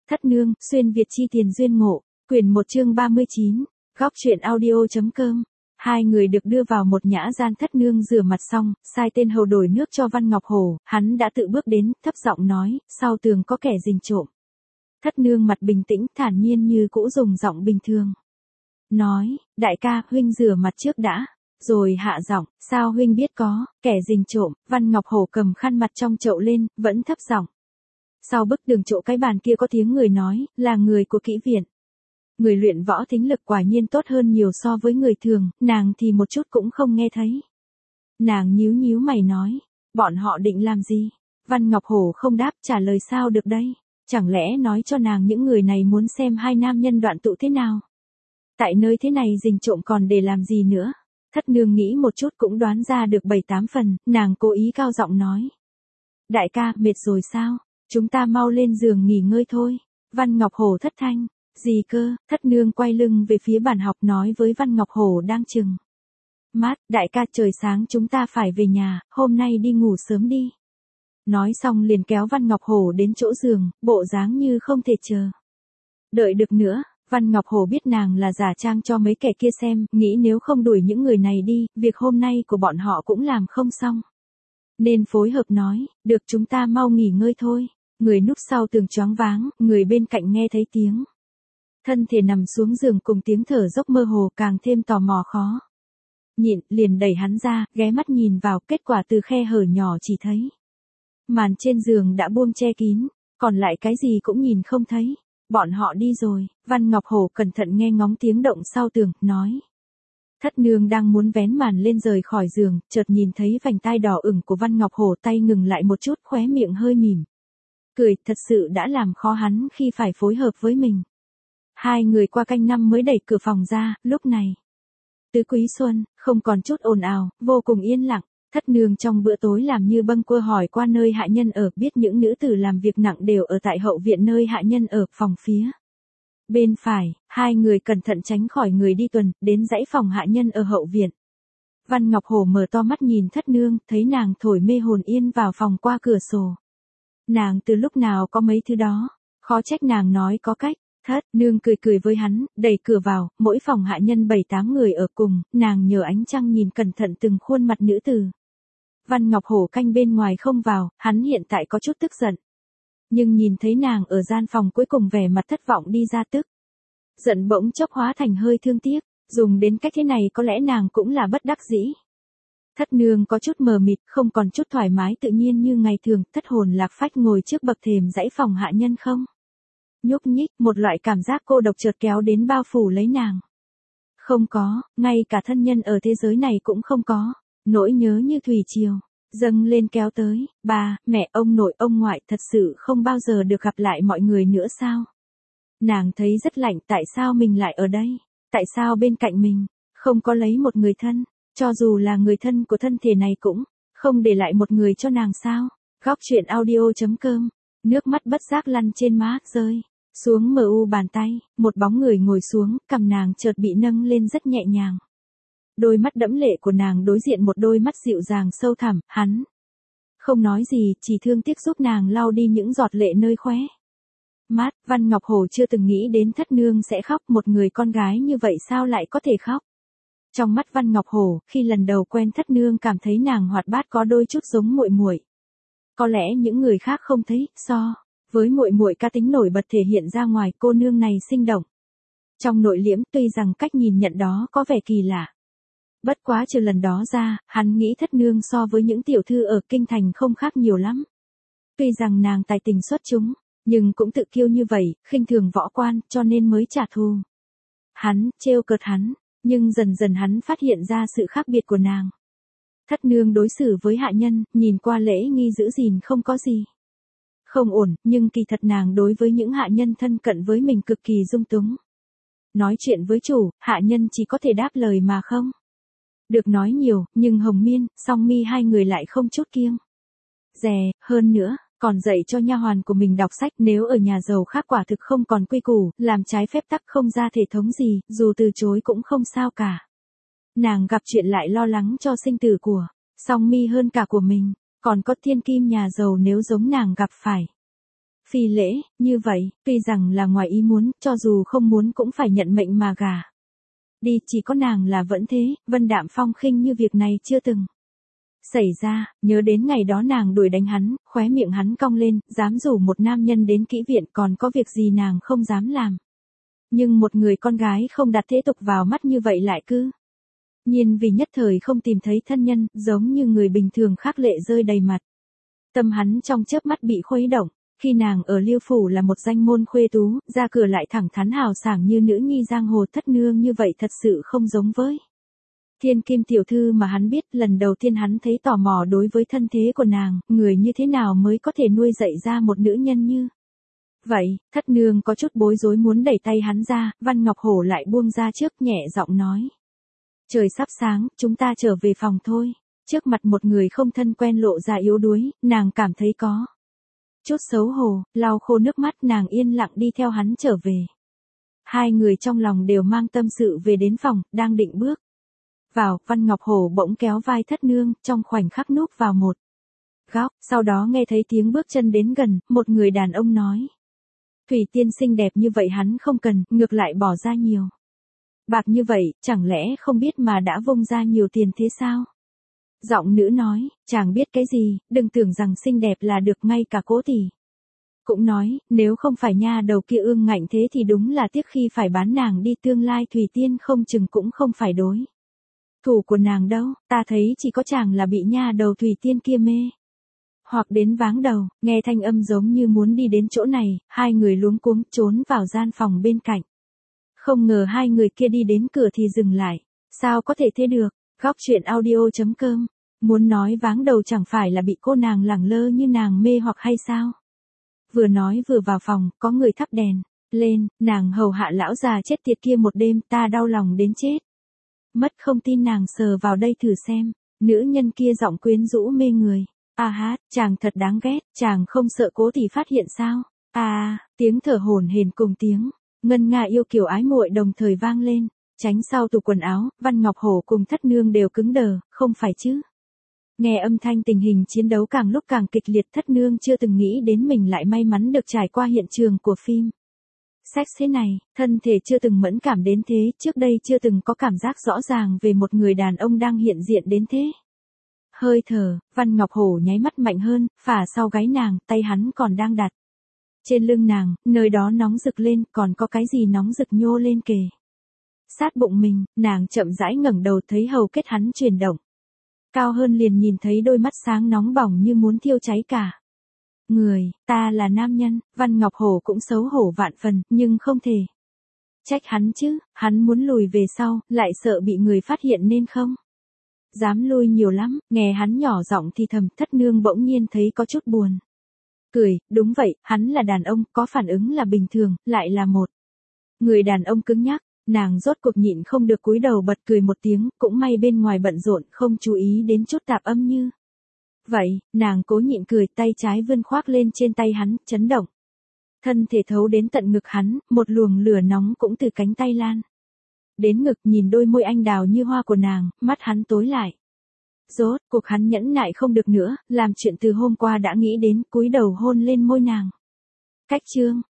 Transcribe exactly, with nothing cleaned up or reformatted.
Thất nương, xuyên Việt chi tiền duyên ngộ, quyển một chương ba mươi chín, góc truyện audio.com. Hai người được đưa vào một nhã gian. Thất nương rửa mặt xong, sai tên hầu đổi nước cho Văn Ngọc Hổ, hắn đã tự bước đến, thấp giọng nói, sau tường có kẻ rình trộm. Thất nương mặt bình tĩnh, thản nhiên như cũ dùng giọng bình thường. Nói, đại ca, huynh rửa mặt trước đã. Rồi hạ giọng, sao huynh biết có, kẻ rình trộm. Văn Ngọc Hổ cầm khăn mặt trong chậu lên, vẫn thấp giọng. Sau bức tường chỗ cái bàn kia có tiếng người nói, là người của kỹ viện. Người luyện võ thính lực quả nhiên tốt hơn nhiều so với người thường, nàng thì một chút cũng không nghe thấy. Nàng nhíu nhíu mày nói, bọn họ định làm gì? Văn Ngọc Hổ không đáp, trả lời sao được đây? Chẳng lẽ nói cho nàng những người này muốn xem hai nam nhân đoạn tụ thế nào? Tại nơi thế này rình trộm còn để làm gì nữa? Thất nương nghĩ một chút cũng đoán ra được bảy tám phần, nàng cố ý cao giọng nói. Đại ca, mệt rồi sao? Chúng ta mau lên giường nghỉ ngơi thôi. Văn Ngọc Hổ thất thanh. Gì cơ? Thất nương quay lưng về phía bàn học nói với Văn Ngọc Hổ đang chừng mắt, đại ca trời sáng chúng ta phải về nhà, hôm nay đi ngủ sớm đi. Nói xong liền kéo Văn Ngọc Hổ đến chỗ giường, bộ dáng như không thể chờ đợi được nữa. Văn Ngọc Hổ biết nàng là giả trang cho mấy kẻ kia xem, nghĩ nếu không đuổi những người này đi, việc hôm nay của bọn họ cũng làm không xong. Nên phối hợp nói, được chúng ta mau nghỉ ngơi thôi. Người núp sau tường choáng váng, người bên cạnh nghe thấy tiếng thân thể nằm xuống giường cùng tiếng thở dốc mơ hồ càng thêm tò mò khó nhịn, liền đẩy hắn ra, ghé mắt nhìn vào, kết quả từ khe hở nhỏ chỉ thấy màn trên giường đã buông che kín, còn lại cái gì cũng nhìn không thấy. Bọn họ đi rồi. Văn Ngọc Hổ cẩn thận nghe ngóng tiếng động sau tường, nói. Thất nương đang muốn vén màn lên rời khỏi giường, chợt nhìn thấy vành tai đỏ ửng của Văn Ngọc Hổ, tay ngừng lại một chút, khóe miệng hơi mỉm cười, thật sự đã làm khó hắn khi phải phối hợp với mình. Hai người qua canh năm mới đẩy cửa phòng ra, lúc này Tứ Quý Xuân không còn chút ồn ào, vô cùng yên lặng. Thất nương trong bữa tối làm như bâng quơ hỏi qua nơi hạ nhân ở, biết những nữ tử làm việc nặng đều ở tại hậu viện nơi hạ nhân ở, phòng phía bên phải. Hai người cẩn thận tránh khỏi người đi tuần, đến dãy phòng hạ nhân ở hậu viện. Văn Ngọc Hổ mở to mắt nhìn thất nương, thấy nàng thổi mê hồn yên vào phòng qua cửa sổ. Nàng từ lúc nào có mấy thứ đó, khó trách nàng nói có cách. Thất nương cười cười với hắn, đẩy cửa vào, mỗi phòng hạ nhân bảy tám người ở cùng, nàng nhờ ánh trăng nhìn cẩn thận từng khuôn mặt nữ tử. Văn Ngọc Hổ canh bên ngoài không vào, hắn hiện tại có chút tức giận. Nhưng nhìn thấy nàng ở gian phòng cuối cùng vẻ mặt thất vọng đi ra, tức giận bỗng chốc hóa thành hơi thương tiếc, dùng đến cách thế này có lẽ nàng cũng là bất đắc dĩ. Thất nương có chút mờ mịt, không còn chút thoải mái tự nhiên như ngày thường, thất hồn lạc phách ngồi trước bậc thềm dãy phòng hạ nhân không nhúc nhích, một loại cảm giác cô độc chợt kéo đến bao phủ lấy nàng. Không có, ngay cả thân nhân ở thế giới này cũng không có. Nỗi nhớ như thủy triều dâng lên kéo tới, ba, mẹ, ông nội, ông ngoại, thật sự không bao giờ được gặp lại mọi người nữa sao? Nàng thấy rất lạnh, tại sao mình lại ở đây? Tại sao bên cạnh mình không có lấy một người thân, cho dù là người thân của thân thể này cũng không để lại một người cho nàng sao? Góc truyện audio.com. Nước mắt bất giác lăn trên má, rơi xuống mờ u bàn tay, một bóng người ngồi xuống, cằm nàng chợt bị nâng lên rất nhẹ nhàng. Đôi mắt đẫm lệ của nàng đối diện một đôi mắt dịu dàng sâu thẳm, hắn không nói gì, chỉ thương tiếc giúp nàng lau đi những giọt lệ nơi khóe mắt. Văn Ngọc Hổ chưa từng nghĩ đến thất nương sẽ khóc, một người con gái như vậy sao lại có thể khóc. Trong mắt Văn Ngọc Hổ, khi lần đầu quen thất nương cảm thấy nàng hoạt bát có đôi chút giống muội muội. Có lẽ những người khác không thấy, so với muội muội cá tính nổi bật thể hiện ra ngoài, cô nương này sinh động trong nội liễm, tuy rằng cách nhìn nhận đó có vẻ kỳ lạ. Bất quá trừ lần đó ra, hắn nghĩ thất nương so với những tiểu thư ở kinh thành không khác nhiều lắm. Tuy rằng nàng tài tình xuất chúng, nhưng cũng tự kiêu như vậy, khinh thường võ quan, cho nên mới trả thù. Hắn, trêu cợt hắn, nhưng dần dần hắn phát hiện ra sự khác biệt của nàng. Thất nương đối xử với hạ nhân, nhìn qua lễ nghi giữ gìn không có gì không ổn, nhưng kỳ thật nàng đối với những hạ nhân thân cận với mình cực kỳ dung túng. Nói chuyện với chủ, hạ nhân chỉ có thể đáp lời mà không được nói nhiều, nhưng Hồng Miên, Song Mi hai người lại không chút kiêng dè, hơn nữa, còn dạy cho nha hoàn của mình đọc sách. Nếu ở nhà giàu khác quả thực không còn quy củ, làm trái phép tắc không ra thể thống gì, dù từ chối cũng không sao cả. Nàng gặp chuyện lại lo lắng cho sinh tử của Song Mi hơn cả của mình, còn có thiên kim nhà giàu nếu giống nàng gặp phải Phi lễ, như vậy, tuy rằng là ngoài ý muốn, cho dù không muốn cũng phải nhận mệnh mà gả. Đi, chỉ có nàng là vẫn thế, Vân Đạm Phong khinh như việc này chưa từng xảy ra, nhớ đến ngày đó nàng đuổi đánh hắn, khóe miệng hắn cong lên, dám rủ một nam nhân đến kỹ viện còn có việc gì nàng không dám làm. Nhưng một người con gái không đặt thế tục vào mắt như vậy lại cứ nhiên vì nhất thời không tìm thấy thân nhân, giống như người bình thường khác lệ rơi đầy mặt. Tâm hắn trong chớp mắt bị khuấy động, khi nàng ở Liêu Phủ là một danh môn khuê tú, ra cửa lại thẳng thắn hào sảng như nữ nhi giang hồ thất nương như vậy thật sự không giống với thiên kim tiểu thư mà hắn biết. Lần đầu tiên hắn thấy tò mò đối với thân thế của nàng, người như thế nào mới có thể nuôi dạy ra một nữ nhân như vậy. Thất nương có chút bối rối muốn đẩy tay hắn ra, Văn Ngọc Hổ lại buông ra trước, nhẹ giọng nói. Trời sắp sáng, chúng ta trở về phòng thôi. Trước mặt một người không thân quen lộ ra yếu đuối, nàng cảm thấy có chút xấu hổ, lau khô nước mắt, nàng yên lặng đi theo hắn trở về. Hai người trong lòng đều mang tâm sự về đến phòng, đang định bước vào, Văn Ngọc Hổ bỗng kéo vai thất nương, trong khoảnh khắc núp vào một góc, sau đó nghe thấy tiếng bước chân đến gần, một người đàn ông nói. Thủy tiên xinh đẹp như vậy hắn không cần, ngược lại bỏ ra nhiều bạc như vậy, chẳng lẽ không biết mà đã vung ra nhiều tiền thế sao? Giọng nữ nói, chàng biết cái gì, đừng tưởng rằng xinh đẹp là được, ngay cả Cố tỷ cũng nói, nếu không phải nha đầu kia ương ngạnh thế thì đúng là tiếc khi phải bán nàng đi, tương lai Thủy Tiên không chừng cũng không phải đối thủ của nàng đâu, ta thấy chỉ có chàng là bị nha đầu Thủy Tiên kia mê hoặc đến váng đầu. Nghe thanh âm giống như muốn đi đến chỗ này, hai người luống cuống trốn vào gian phòng bên cạnh. Không ngờ hai người kia đi đến cửa thì dừng lại, sao có thể thế được? Góc truyện audio chấm com. Muốn nói váng đầu chẳng phải là bị cô nàng lẳng lơ như nàng mê hoặc hay sao? Vừa nói vừa vào phòng, có người thắp đèn lên, nàng hầu hạ lão già chết tiệt kia một đêm, ta đau lòng đến chết mất, không tin nàng sờ vào đây thử xem. Nữ nhân kia giọng quyến rũ mê người. A hát, chàng thật đáng ghét, chàng không sợ Cố tỷ phát hiện sao? À, tiếng thở hổn hển cùng tiếng ngân nga yêu kiều ái muội đồng thời vang lên. Tránh sau tủ quần áo, Văn Ngọc Hổ cùng thất nương đều cứng đờ, không phải chứ? Nghe âm thanh tình hình chiến đấu càng lúc càng kịch liệt, thất nương chưa từng nghĩ đến mình lại may mắn được trải qua hiện trường của phim sex thế này, thân thể chưa từng mẫn cảm đến thế, trước đây chưa từng có cảm giác rõ ràng về một người đàn ông đang hiện diện đến thế. Hơi thở, Văn Ngọc Hổ nháy mắt mạnh hơn, phả sau gáy nàng, tay hắn còn đang đặt trên lưng nàng, nơi đó nóng rực lên, còn có cái gì nóng rực nhô lên kề sát bụng mình. Nàng chậm rãi ngẩng đầu, thấy hầu kết hắn chuyển động cao hơn, liền nhìn thấy đôi mắt sáng nóng bỏng như muốn thiêu cháy cả người. Ta là nam nhân. Văn Ngọc Hổ cũng xấu hổ vạn phần, nhưng không thể trách hắn chứ, hắn muốn lùi về sau, lại sợ bị người phát hiện nên không dám lui nhiều lắm. Nghe hắn nhỏ giọng thì thầm, thất nương bỗng nhiên thấy có chút buồn cười. Đúng vậy, hắn là đàn ông, có phản ứng là bình thường, lại là một người đàn ông cứng nhắc. Nàng rốt cuộc nhịn không được cúi đầu bật cười một tiếng, cũng may bên ngoài bận rộn, không chú ý đến chút tạp âm như vậy. Nàng cố nhịn cười, tay trái vươn khoác lên trên tay hắn, chấn động thân thể thấu đến tận ngực hắn, một luồng lửa nóng cũng từ cánh tay lan đến ngực. Nhìn đôi môi anh đào như hoa của nàng, mắt hắn tối lại. Rốt cuộc hắn nhẫn nại không được nữa, làm chuyện từ hôm qua đã nghĩ đến, cúi đầu hôn lên môi nàng. Cách chương